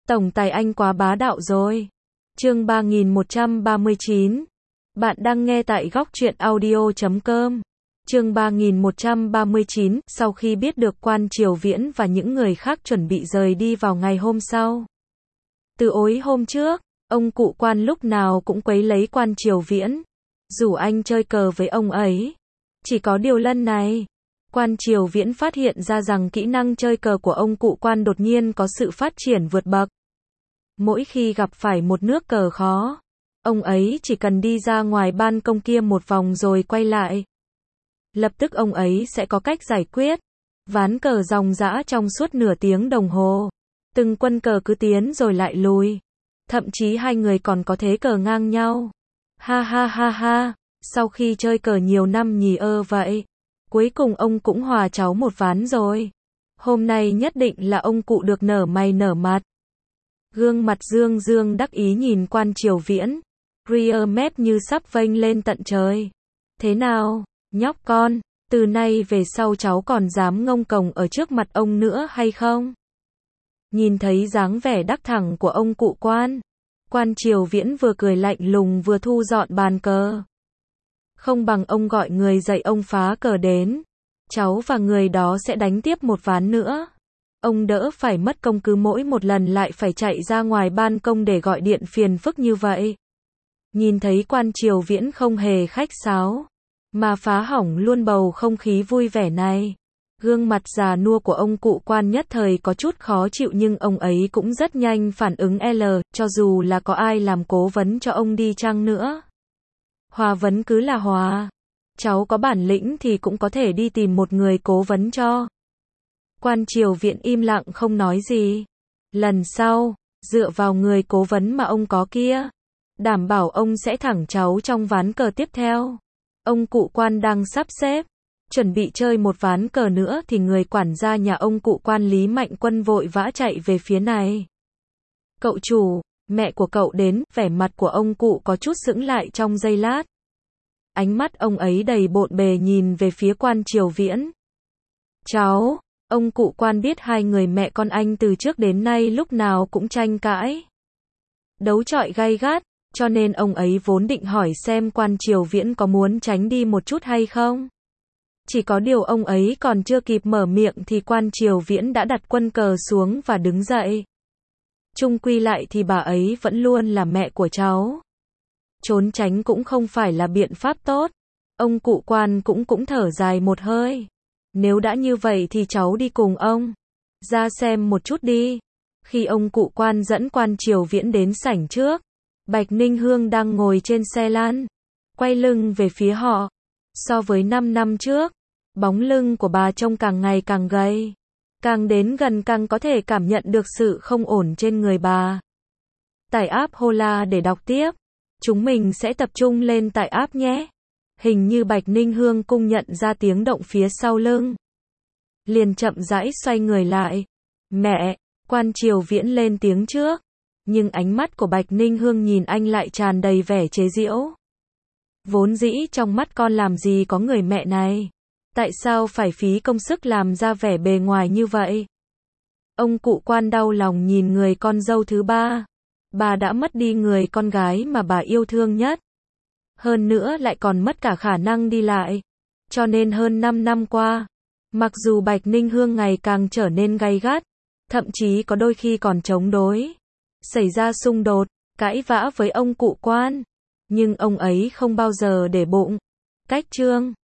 Tổng tài anh quá bá đạo rồi. Chương 3139. Bạn đang nghe tại góc truyện audio.com. Chương 3139, sau khi biết được Quan Triều Viễn và những người khác chuẩn bị rời đi vào ngày hôm sau. Từ tối hôm trước, ông cụ Quan lúc nào cũng quấy lấy Quan Triều Viễn, rủ anh chơi cờ với ông ấy. Chỉ có điều lần này, Quan Triều Viễn phát hiện ra rằng kỹ năng chơi cờ của ông cụ Quan đột nhiên có sự phát triển vượt bậc. Mỗi khi gặp phải một nước cờ khó, ông ấy chỉ cần đi ra ngoài ban công kia một vòng rồi quay lại. Lập tức ông ấy sẽ có cách giải quyết. Ván cờ ròng rã trong suốt nửa tiếng đồng hồ. Từng quân cờ cứ tiến rồi lại lùi. Thậm chí hai người còn có thế cờ ngang nhau. Ha ha ha ha, sau khi chơi cờ nhiều năm nhỉ vậy. Cuối cùng ông cũng hòa cháu một ván rồi. Hôm nay nhất định là ông cụ được nở mày nở mặt. Gương mặt Dương Dương đắc ý nhìn Quan Triều Viễn. Rear mép như sắp vênh lên tận trời. Thế nào, nhóc con, từ nay về sau cháu còn dám ngông cuồng ở trước mặt ông nữa hay không? Nhìn thấy dáng vẻ đắc thẳng của ông cụ Quan, Quan Triều Viễn vừa cười lạnh lùng vừa thu dọn bàn cờ. Không bằng ông gọi người dạy ông phá cờ đến. Cháu và người đó sẽ đánh tiếp một ván nữa. Ông đỡ phải mất công cứ mỗi một lần lại phải chạy ra ngoài ban công để gọi điện phiền phức như vậy. Nhìn thấy Quan Triều Viễn không hề khách sáo, mà phá hỏng luôn bầu không khí vui vẻ này. Gương mặt già nua của ông cụ Quan nhất thời có chút khó chịu nhưng ông ấy cũng rất nhanh phản ứng cho dù là có ai làm cố vấn cho ông đi chăng nữa. Hòa vấn cứ là hòa. Cháu có bản lĩnh thì cũng có thể đi tìm một người cố vấn cho. Quan Triều Viễn im lặng không nói gì. Lần sau, dựa vào người cố vấn mà ông có kia, đảm bảo ông sẽ thẳng cháu trong ván cờ tiếp theo. Ông cụ Quan đang sắp xếp, chuẩn bị chơi một ván cờ nữa thì người quản gia nhà ông cụ Quan Lý Mạnh Quân vội vã chạy về phía này. Cậu chủ, mẹ của cậu đến, vẻ mặt của ông cụ có chút sững lại trong giây lát. Ánh mắt ông ấy đầy bộn bề nhìn về phía Quan Triều Viễn. Cháu, ông cụ Quan biết hai người mẹ con anh từ trước đến nay lúc nào cũng tranh cãi, đấu chọi gay gắt, cho nên ông ấy vốn định hỏi xem Quan Triều Viễn có muốn tránh đi một chút hay không. Chỉ có điều ông ấy còn chưa kịp mở miệng thì Quan Triều Viễn đã đặt quân cờ xuống và đứng dậy. Chung quy lại thì bà ấy vẫn luôn là mẹ của cháu. Trốn tránh cũng không phải là biện pháp tốt. Ông cụ Quan cũng thở dài một hơi. Nếu đã như vậy thì cháu đi cùng ông ra xem một chút đi. Khi ông cụ Quan dẫn Quan Triều Viễn đến sảnh trước, Bạch Ninh Hương đang ngồi trên xe lăn, quay lưng về phía họ. So với 5 năm trước, bóng lưng của bà trông càng ngày càng gầy. Càng đến gần càng có thể cảm nhận được sự không ổn trên người bà. Tải app Hola để đọc tiếp. Chúng mình sẽ tập trung lên tải app nhé. Hình như Bạch Ninh Hương cũng nhận ra tiếng động phía sau lưng. Liền chậm rãi xoay người lại. Mẹ, Quan Triều Viễn lên tiếng trước. Nhưng ánh mắt của Bạch Ninh Hương nhìn anh lại tràn đầy vẻ chế giễu. Vốn dĩ trong mắt con làm gì có người mẹ này. Tại sao phải phí công sức làm ra vẻ bề ngoài như vậy? Ông cụ Quan đau lòng nhìn người con dâu thứ ba. Bà đã mất đi người con gái mà bà yêu thương nhất. Hơn nữa lại còn mất cả khả năng đi lại. Cho nên hơn 5 năm qua, mặc dù Bạch Ninh Hương ngày càng trở nên gay gắt, thậm chí có đôi khi còn chống đối, xảy ra xung đột, cãi vã với ông cụ Quan, nhưng ông ấy không bao giờ để bụng. Cách chương